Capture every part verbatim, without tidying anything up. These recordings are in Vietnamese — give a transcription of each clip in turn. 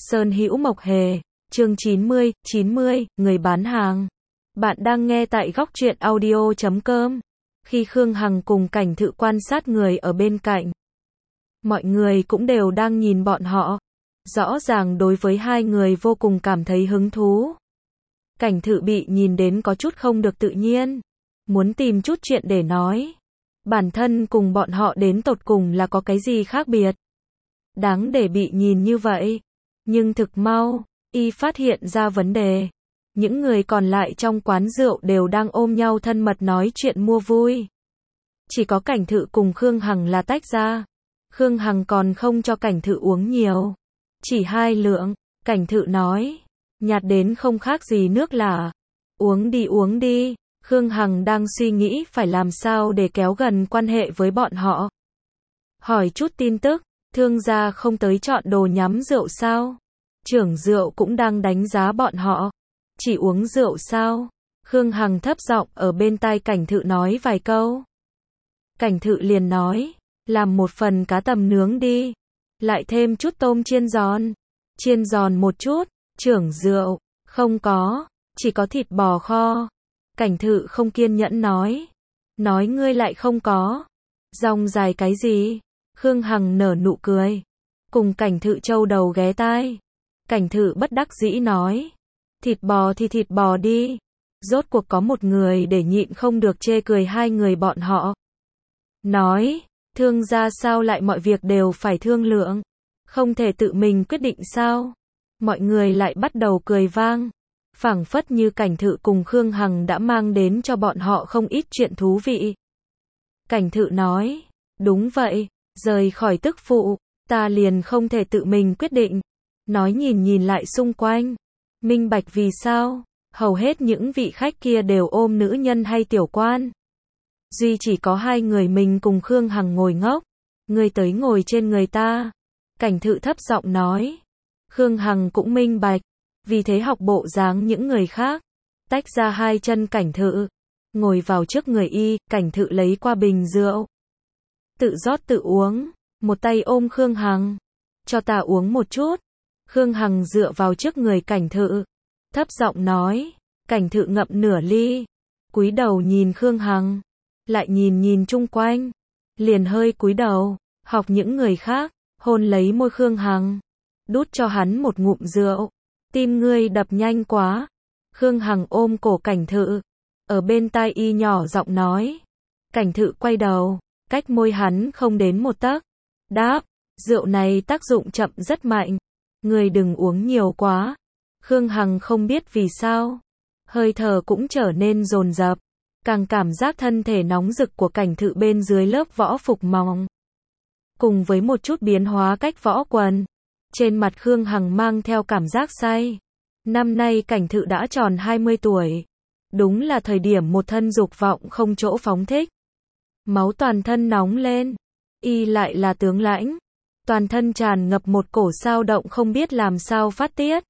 Sơn Hữu Mộc Hề, chương chín mươi, chín mươi, người bán hàng. Bạn đang nghe tại góc truyện audio chấm com. Khi Khương Hằng cùng Cảnh Thự quan sát người ở bên cạnh, mọi người cũng đều đang nhìn bọn họ. Rõ ràng đối với hai người vô cùng cảm thấy hứng thú. Cảnh Thự bị nhìn đến có chút không được tự nhiên, muốn tìm chút chuyện để nói. Bản thân cùng bọn họ đến tột cùng là có cái gì khác biệt, đáng để bị nhìn như vậy. Nhưng thực mau, y phát hiện ra vấn đề. Những người còn lại trong quán rượu đều đang ôm nhau thân mật nói chuyện mua vui. Chỉ có Cảnh Thự cùng Khương Hằng là tách ra. Khương Hằng còn không cho Cảnh Thự uống nhiều, chỉ hai lượng. Cảnh Thự nói, nhạt đến không khác gì nước lã. Uống đi uống đi. Khương Hằng đang suy nghĩ phải làm sao để kéo gần quan hệ với bọn họ. Hỏi chút tin tức, thương gia không tới chọn đồ nhắm rượu sao? Trưởng rượu cũng đang đánh giá bọn họ. Chỉ uống rượu sao? Khương Hằng thấp giọng ở bên tai Cảnh Thự nói vài câu. Cảnh Thự liền nói, làm một phần cá tầm nướng đi. Lại thêm chút tôm chiên giòn. Chiên giòn một chút. Trưởng rượu, không có, chỉ có thịt bò kho. Cảnh Thự không kiên nhẫn nói. Nói ngươi lại không có. Rong dài cái gì? Khương Hằng nở nụ cười. Cùng Cảnh Thự châu đầu ghé tai. Cảnh Thự bất đắc dĩ nói. Thịt bò thì thịt bò đi. Rốt cuộc có một người để nhịn không được chê cười hai người bọn họ. Nói, thương gia sao lại mọi việc đều phải thương lượng. Không thể tự mình quyết định sao? Mọi người lại bắt đầu cười vang. Phảng phất như Cảnh Thự cùng Khương Hằng đã mang đến cho bọn họ không ít chuyện thú vị. Cảnh Thự nói, đúng vậy, rời khỏi tức phụ, ta liền không thể tự mình quyết định. Nói nhìn nhìn lại xung quanh, minh bạch vì sao, hầu hết những vị khách kia đều ôm nữ nhân hay tiểu quan. Duy chỉ có hai người mình cùng Khương Hằng ngồi ngốc, người tới ngồi trên người ta. Cảnh Thự thấp giọng nói, Khương Hằng cũng minh bạch. Vì thế học bộ dáng những người khác, tách ra hai chân Cảnh Thự, ngồi vào trước người y. Cảnh Thự lấy qua bình rượu, tự rót tự uống, một tay ôm Khương Hằng, cho ta uống một chút. Khương Hằng dựa vào trước người Cảnh Thự, thấp giọng nói. Cảnh Thự ngậm nửa ly, cúi đầu nhìn Khương Hằng, lại nhìn nhìn chung quanh, liền hơi cúi đầu, học những người khác, hôn lấy môi Khương Hằng, đút cho hắn một ngụm rượu. Tim ngươi đập nhanh quá. Khương Hằng ôm cổ Cảnh Thự, ở bên tai y nhỏ giọng nói. Cảnh Thự quay đầu, cách môi hắn không đến một tấc, đáp, rượu này tác dụng chậm rất mạnh, ngươi đừng uống nhiều quá. Khương Hằng không biết vì sao, hơi thở cũng trở nên dồn dập, càng cảm giác thân thể nóng rực của Cảnh Thự bên dưới lớp võ phục mỏng, cùng với một chút biến hóa cách võ quần. Trên mặt Khương Hằng mang theo cảm giác say. Năm nay Cảnh Thự đã tròn hai mươi tuổi. Đúng là thời điểm một thân dục vọng không chỗ phóng thích. Máu toàn thân nóng lên. Y lại là tướng lãnh. Toàn thân tràn ngập một cổ sao động không biết làm sao phát tiết.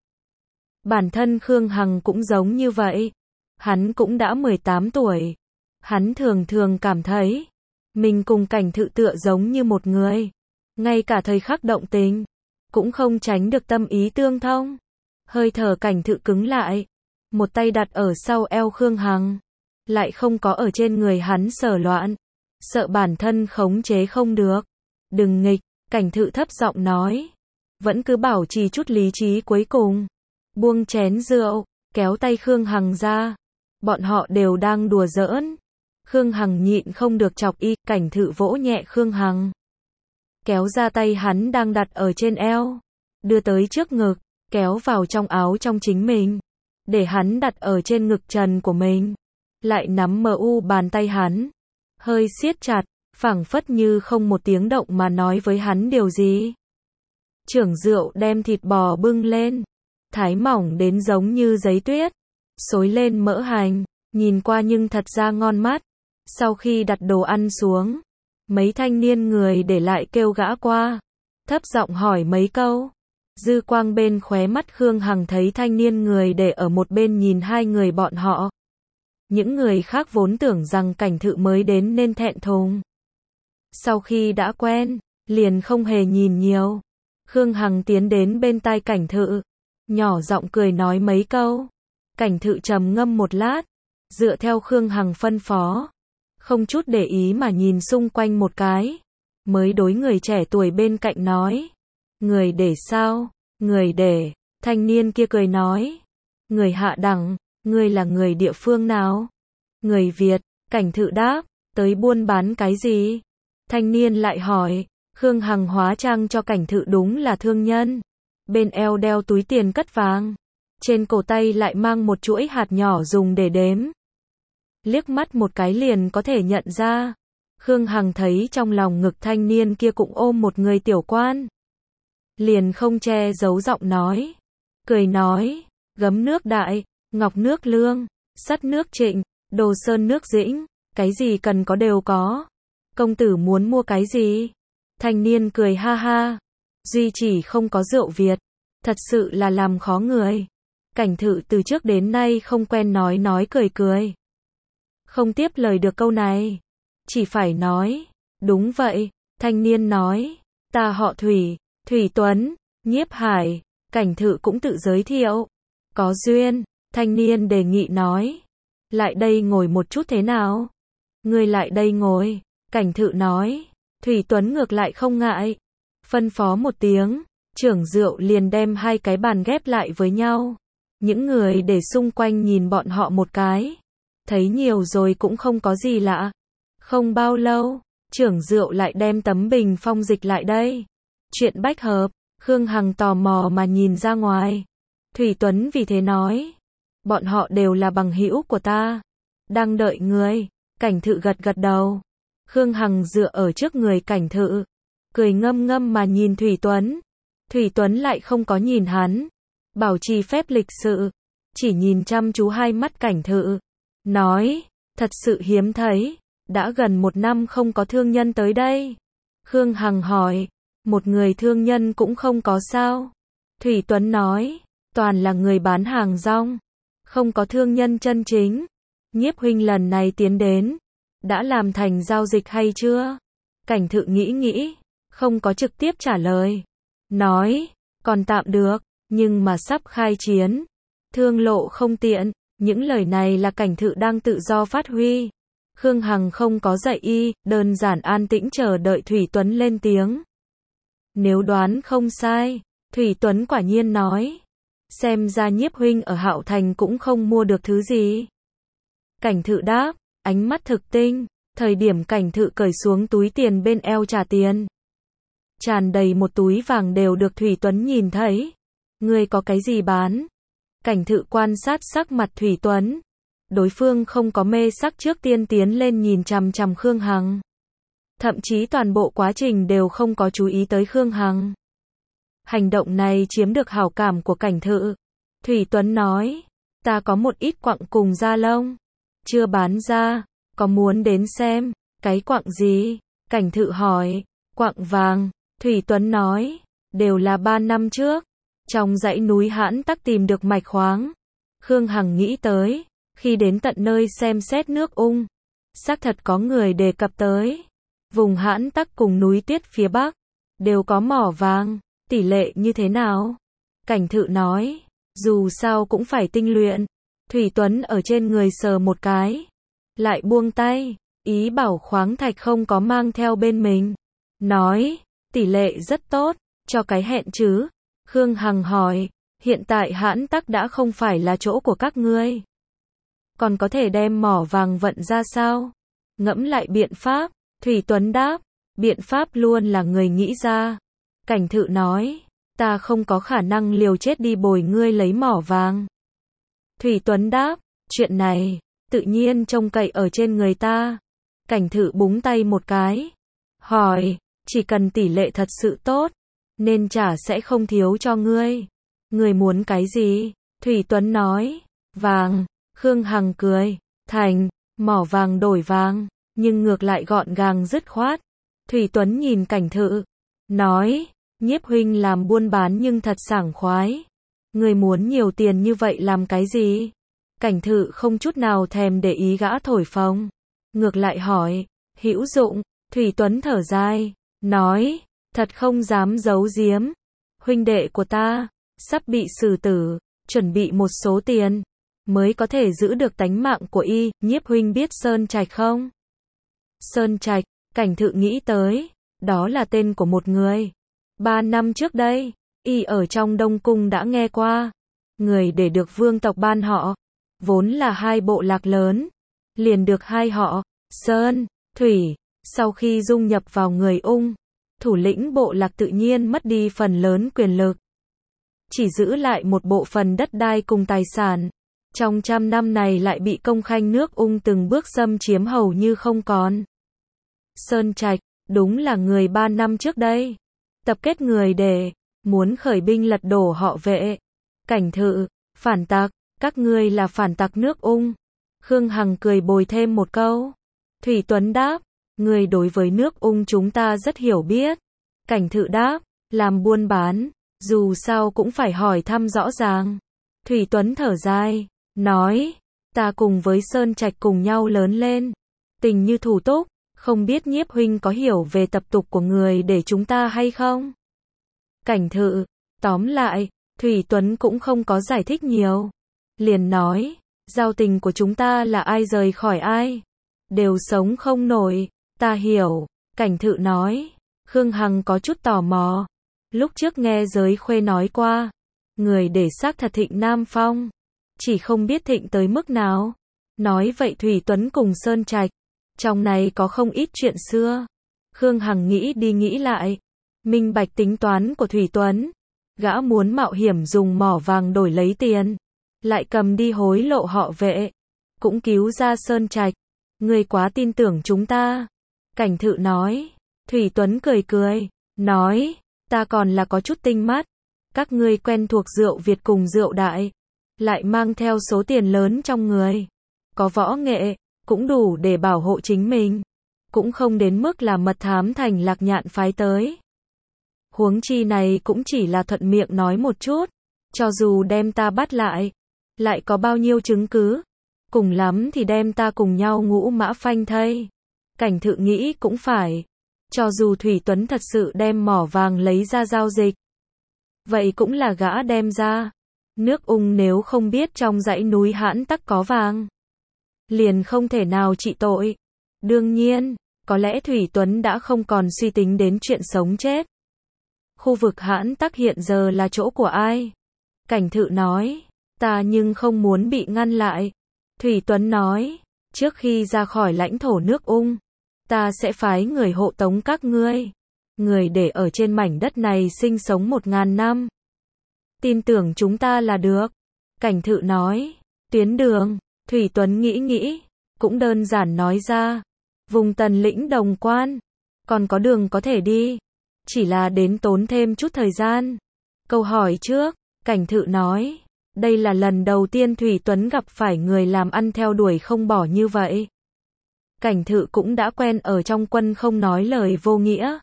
Bản thân Khương Hằng cũng giống như vậy. Hắn cũng đã mười tám tuổi. Hắn thường thường cảm thấy mình cùng Cảnh Thự tựa giống như một người. Ngay cả thời khắc động tình cũng không tránh được tâm ý tương thông. Hơi thở Cảnh Thự cứng lại, một tay đặt ở sau eo Khương Hằng, lại không có ở trên người hắn sờ loạn, sợ bản thân khống chế không được. Đừng nghịch, Cảnh Thự thấp giọng nói, vẫn cứ bảo trì chút lý trí cuối cùng. Buông chén rượu, kéo tay Khương Hằng ra. Bọn họ đều đang đùa giỡn. Khương Hằng nhịn không được chọc y. Cảnh Thự vỗ nhẹ Khương Hằng, kéo ra tay hắn đang đặt ở trên eo, đưa tới trước ngực, kéo vào trong áo trong chính mình, để hắn đặt ở trên ngực trần của mình, lại nắm mờ u bàn tay hắn, hơi siết chặt, phảng phất như không một tiếng động mà nói với hắn điều gì. Trưởng rượu đem thịt bò bưng lên, thái mỏng đến giống như giấy tuyết, xối lên mỡ hành, nhìn qua nhưng thật ra ngon mắt. Sau khi đặt đồ ăn xuống, mấy thanh niên người để lại kêu gã qua, thấp giọng hỏi mấy câu. Dư quang bên khóe mắt Khương Hằng thấy thanh niên người để ở một bên nhìn hai người bọn họ. Những người khác vốn tưởng rằng Cảnh Thự mới đến nên thẹn thùng. Sau khi đã quen, liền không hề nhìn nhiều. Khương Hằng tiến đến bên tai Cảnh Thự, nhỏ giọng cười nói mấy câu. Cảnh Thự trầm ngâm một lát, dựa theo Khương Hằng phân phó, không chút để ý mà nhìn xung quanh một cái, mới đối người trẻ tuổi bên cạnh nói, người để sao? Người để, thanh niên kia cười nói, người hạ đẳng, ngươi là người địa phương nào? Người Việt. Cảnh Thự đáp, tới buôn bán cái gì? Thanh niên lại hỏi. Khương Hằng hóa trang cho Cảnh Thự đúng là thương nhân, bên eo đeo túi tiền cất vàng, trên cổ tay lại mang một chuỗi hạt nhỏ dùng để đếm. Liếc mắt một cái liền có thể nhận ra. Khương Hằng thấy trong lòng ngực thanh niên kia cũng ôm một người tiểu quan, liền không che giấu giọng nói, cười nói, Gấm nước Đại, Ngọc nước Lương, Sắt nước Trịnh, Đồ Sơn nước Dĩnh, cái gì cần có đều có. Công tử muốn mua cái gì? Thanh niên cười ha ha, duy chỉ không có rượu Việt, thật sự là làm khó người. Cảnh Thự từ trước đến nay không quen nói nói cười cười, không tiếp lời được câu này, chỉ phải nói, đúng vậy. Thanh niên nói, ta họ Thủy, Thủy Tuấn, Nhiếp Hải. Cảnh Thự cũng tự giới thiệu, có duyên. Thanh niên đề nghị nói, lại đây ngồi một chút thế nào? Ngươi lại đây ngồi. Cảnh Thự nói. Thủy Tuấn ngược lại không ngại, phân phó một tiếng, trưởng rượu liền đem hai cái bàn ghép lại với nhau. Những người để xung quanh nhìn bọn họ một cái, thấy nhiều rồi cũng không có gì lạ. Không bao lâu, trưởng rượu lại đem tấm bình phong dịch lại đây. Chuyện bách hợp. Khương Hằng tò mò mà nhìn ra ngoài. Thủy Tuấn vì thế nói, bọn họ đều là bằng hữu của ta, đang đợi người. Cảnh Thự gật gật đầu. Khương Hằng dựa ở trước người Cảnh Thự, cười ngâm ngâm mà nhìn Thủy Tuấn. Thủy Tuấn lại không có nhìn hắn, bảo trì phép lịch sự, chỉ nhìn chăm chú hai mắt Cảnh Thự, nói, thật sự hiếm thấy, đã gần một năm không có thương nhân tới đây. Khương Hằng hỏi, một người thương nhân cũng không có sao? Thủy Tuấn nói, toàn là người bán hàng rong, không có thương nhân chân chính. Nhiếp huynh lần này tiến đến, đã làm thành giao dịch hay chưa? Cảnh Thự nghĩ nghĩ, không có trực tiếp trả lời, nói, còn tạm được, nhưng mà sắp khai chiến, thương lộ không tiện. Những lời này là Cảnh Thự đang tự do phát huy. Khương Hằng không có dạy y, đơn giản an tĩnh chờ đợi Thủy Tuấn lên tiếng. Nếu đoán không sai, Thủy Tuấn quả nhiên nói, xem ra Nhiếp huynh ở Hạo Thành cũng không mua được thứ gì. Cảnh Thự đáp, ánh mắt thực tinh. Thời điểm Cảnh Thự cởi xuống túi tiền bên eo trả tiền, tràn đầy một túi vàng đều được Thủy Tuấn nhìn thấy. Ngươi có cái gì bán? Cảnh Thự quan sát sắc mặt Thủy Tuấn, đối phương không có mê sắc trước tiên tiến lên nhìn chằm chằm Khương Hằng, thậm chí toàn bộ quá trình đều không có chú ý tới Khương Hằng. Hành động này chiếm được hảo cảm của Cảnh Thự. Thủy Tuấn nói, ta có một ít quặng cùng da lông, chưa bán ra, có muốn đến xem? Cái quặng gì? Cảnh Thự hỏi. Quặng vàng. Thủy Tuấn nói, đều là ba năm trước, trong dãy núi Hãn Tắc tìm được mạch khoáng. Khương Hằng nghĩ tới, khi đến tận nơi xem xét nước Ung, xác thật có người đề cập tới. Vùng Hãn Tắc cùng núi Tiết phía Bắc, đều có mỏ vàng, tỷ lệ như thế nào? Cảnh Thự nói, dù sao cũng phải tinh luyện. Thủy Tuấn ở trên người sờ một cái, lại buông tay, ý bảo khoáng thạch không có mang theo bên mình. Nói, tỷ lệ rất tốt, cho cái hẹn chứ. Khương Hằng hỏi, hiện tại Hãn Tắc đã không phải là chỗ của các ngươi, còn có thể đem mỏ vàng vận ra sao? Ngẫm lại biện pháp. Thủy Tuấn đáp, biện pháp luôn là người nghĩ ra. Cảnh Thự nói, ta không có khả năng liều chết đi bồi ngươi lấy mỏ vàng. Thủy Tuấn đáp, chuyện này, tự nhiên trông cậy ở trên người ta. Cảnh Thự búng tay một cái, hỏi, chỉ cần tỷ lệ thật sự tốt, nên trả sẽ không thiếu cho ngươi. Ngươi muốn cái gì? Thủy Tuấn nói, vàng. Khương Hằng cười, thành, mỏ vàng đổi vàng, nhưng ngược lại gọn gàng dứt khoát. Thủy Tuấn nhìn Cảnh Thự, nói, Nhiếp huynh làm buôn bán nhưng thật sảng khoái. Ngươi muốn nhiều tiền như vậy làm cái gì? Cảnh Thự không chút nào thèm để ý gã thổi phồng, ngược lại hỏi, hữu dụng. Thủy Tuấn thở dài, nói, thật không dám giấu giếm, huynh đệ của ta, sắp bị xử tử, chuẩn bị một số tiền, mới có thể giữ được tánh mạng của y, Nhiếp huynh biết Sơn Trạch không? Sơn Trạch, Cảnh Thự nghĩ tới, đó là tên của một người. Ba năm trước đây, y ở trong Đông Cung đã nghe qua, người để được vương tộc ban họ, vốn là hai bộ lạc lớn, liền được hai họ, Sơn, Thủy, sau khi dung nhập vào người Ung, thủ lĩnh bộ lạc tự nhiên mất đi phần lớn quyền lực, chỉ giữ lại một bộ phần đất đai cùng tài sản. Trong trăm năm này lại bị công khanh nước Ung từng bước xâm chiếm hầu như không còn. Sơn Trạch, đúng là người ba năm trước đây, tập kết người để, muốn khởi binh lật đổ họ Vệ. Cảnh Thự, phản tặc, các ngươi là phản tặc nước Ung. Khương Hằng cười bồi thêm một câu. Thủy Tuấn đáp, người đối với nước Ung chúng ta rất hiểu biết. Cảnh Thự đáp, làm buôn bán, dù sao cũng phải hỏi thăm rõ ràng. Thủy Tuấn thở dài, nói, ta cùng với Sơn Trạch cùng nhau lớn lên, tình như thủ túc, không biết Nhiếp huynh có hiểu về tập tục của người để chúng ta hay không? Cảnh Thự, tóm lại, Thủy Tuấn cũng không có giải thích nhiều, liền nói, giao tình của chúng ta là ai rời khỏi ai, đều sống không nổi, ta hiểu. Cảnh Thự nói, Khương Hằng có chút tò mò, lúc trước nghe giới khuê nói qua, người để xác thật thịnh Nam Phong, chỉ không biết thịnh tới mức nào. Nói vậy Thủy Tuấn cùng Sơn Trạch, trong này có không ít chuyện xưa. Khương Hằng nghĩ đi nghĩ lại, minh bạch tính toán của Thủy Tuấn, gã muốn mạo hiểm dùng mỏ vàng đổi lấy tiền, lại cầm đi hối lộ họ Vệ, cũng cứu ra Sơn Trạch. Ngươi quá tin tưởng chúng ta. Cảnh Thự nói. Thủy Tuấn cười cười, nói, ta còn là có chút tinh mắt, các ngươi quen thuộc rượu Việt cùng rượu Đại, lại mang theo số tiền lớn trong người, có võ nghệ, cũng đủ để bảo hộ chính mình, cũng không đến mức là mật thám thành Lạc Nhạn phái tới. Huống chi này cũng chỉ là thuận miệng nói một chút, cho dù đem ta bắt lại, lại có bao nhiêu chứng cứ, cùng lắm thì đem ta cùng nhau ngũ mã phanh thây. Cảnh Thự nghĩ cũng phải, cho dù Thủy Tuấn thật sự đem mỏ vàng lấy ra giao dịch, vậy cũng là gã đem ra. Nước Ung nếu không biết trong dãy núi Hãn Tắc có vàng, liền không thể nào trị tội. Đương nhiên, có lẽ Thủy Tuấn đã không còn suy tính đến chuyện sống chết. Khu vực Hãn Tắc hiện giờ là chỗ của ai? Cảnh Thự nói, ta nhưng không muốn bị ngăn lại. Thủy Tuấn nói, trước khi ra khỏi lãnh thổ nước Ung, ta sẽ phái người hộ tống các ngươi, người để ở trên mảnh đất này sinh sống một ngàn năm. Tin tưởng chúng ta là được. Cảnh Thự nói, tuyến đường. Thủy Tuấn nghĩ nghĩ, cũng đơn giản nói ra, vùng Tần Lĩnh Đồng Quan, còn có đường có thể đi, chỉ là đến tốn thêm chút thời gian. Câu hỏi trước, Cảnh Thự nói, đây là lần đầu tiên Thủy Tuấn gặp phải người làm ăn theo đuổi không bỏ như vậy. Cảnh Thự cũng đã quen ở trong quân không nói lời vô nghĩa.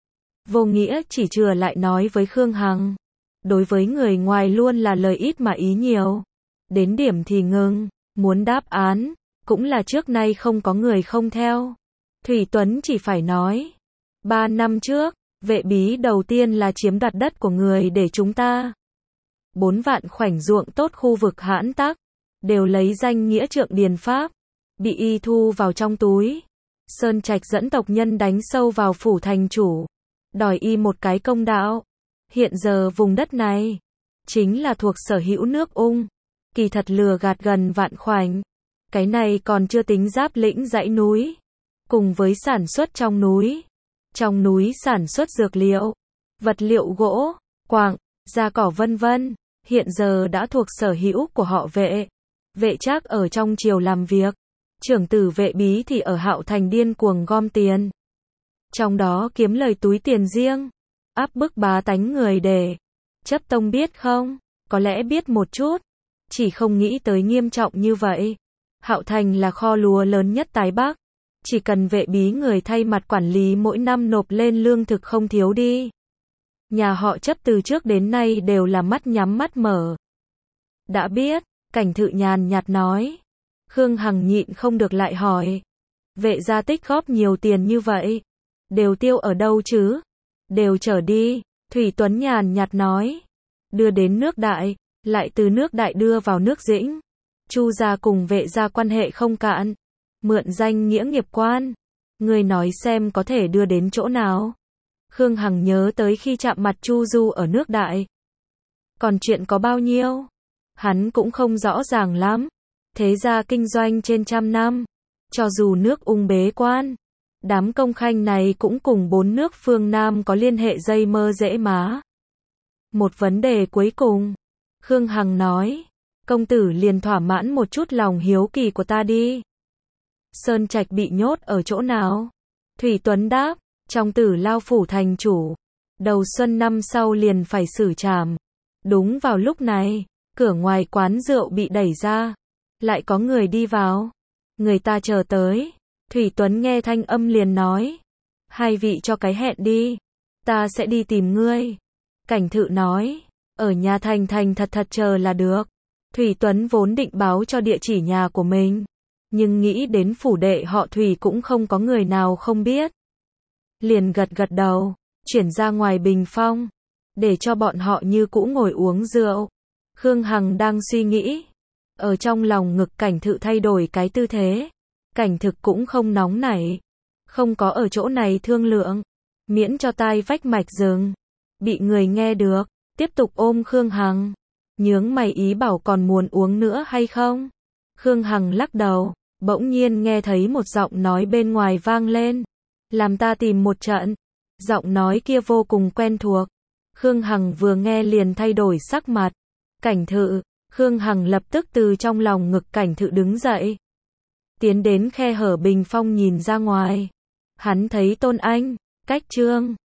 Vô nghĩa chỉ chừa lại nói với Khương Hằng. Đối với người ngoài luôn là lời ít mà ý nhiều. Đến điểm thì ngừng, muốn đáp án, cũng là trước nay không có người không theo. Thủy Tuấn chỉ phải nói. Ba năm trước, Vệ Bí đầu tiên là chiếm đoạt đất của người để chúng ta. Bốn vạn khoảnh ruộng tốt khu vực Hãn Tắc, đều lấy danh nghĩa Trượng Điền Pháp, bị y thu vào trong túi. Sơn Trạch dẫn tộc nhân đánh sâu vào phủ thành chủ, đòi y một cái công đạo. Hiện giờ vùng đất này, chính là thuộc sở hữu nước Ung, kỳ thật lừa gạt gần vạn khoảnh. Cái này còn chưa tính giáp lĩnh dãy núi, cùng với sản xuất trong núi. Trong núi sản xuất dược liệu, vật liệu gỗ, quặng, da cỏ vân vân, hiện giờ đã thuộc sở hữu của họ Vệ. Vệ Trác ở trong triều làm việc, trưởng tử Vệ Bí thì ở Hạo Thành điên cuồng gom tiền. Trong đó kiếm lời túi tiền riêng, áp bức bá tánh người để. Chấp tông biết không? Có lẽ biết một chút, chỉ không nghĩ tới nghiêm trọng như vậy. Hạo Thành là kho lúa lớn nhất Tái Bắc, chỉ cần Vệ Bí người thay mặt quản lý mỗi năm nộp lên lương thực không thiếu đi. Nhà họ Chấp từ trước đến nay đều là mắt nhắm mắt mở. Đã biết, Cảnh Thự nhàn nhạt nói. Khương Hằng nhịn không được lại hỏi. Vệ gia tích góp nhiều tiền như vậy, đều tiêu ở đâu chứ? Đều trở đi. Thủy Tuấn nhàn nhạt nói. Đưa đến nước Đại, lại từ nước Đại đưa vào nước Dĩnh. Chu gia cùng Vệ gia quan hệ không cạn. Mượn danh nghĩa nghiệp quan. Ngươi nói xem có thể đưa đến chỗ nào. Khương Hằng nhớ tới khi chạm mặt Chu Du ở nước Đại. Còn chuyện có bao nhiêu? Hắn cũng không rõ ràng lắm. Thế gia kinh doanh trên trăm năm. Cho dù nước Ung bế quan, đám công khanh này cũng cùng bốn nước phương Nam có liên hệ dây mơ dễ má. Một vấn đề cuối cùng. Khương Hằng nói. Công tử liền thỏa mãn một chút lòng hiếu kỳ của ta đi. Sơn Trạch bị nhốt ở chỗ nào? Thủy Tuấn đáp. Trong Tử Lao phủ thành chủ. Đầu xuân năm sau liền phải xử trảm. Đúng vào lúc này, cửa ngoài quán rượu bị đẩy ra. Lại có người đi vào. Người ta chờ tới. Thủy Tuấn nghe thanh âm liền nói. Hai vị cho cái hẹn đi. Ta sẽ đi tìm ngươi. Cảnh Thự nói. Ở nhà thành thành thật thật chờ là được. Thủy Tuấn vốn định báo cho địa chỉ nhà của mình. Nhưng nghĩ đến phủ đệ họ Thủy cũng không có người nào không biết. Liền gật gật đầu. Chuyển ra ngoài bình phong. Để cho bọn họ như cũ ngồi uống rượu. Khương Hằng đang suy nghĩ. Ở trong lòng ngực Cảnh Thự thay đổi cái tư thế. Cảnh Thực cũng không nóng nảy. Không có ở chỗ này thương lượng. Miễn cho tai vách mạch rừng. Bị người nghe được. Tiếp tục ôm Khương Hằng. Nhướng mày ý bảo còn muốn uống nữa hay không? Khương Hằng lắc đầu. Bỗng nhiên nghe thấy một giọng nói bên ngoài vang lên. Làm ta tìm một trận. Giọng nói kia vô cùng quen thuộc. Khương Hằng vừa nghe liền thay đổi sắc mặt. Cảnh Thự. Khương Hằng lập tức từ trong lòng ngực Cảnh Thự đứng dậy. Tiến đến khe hở bình phong nhìn ra ngoài. Hắn thấy Tôn Anh, Cách Trương,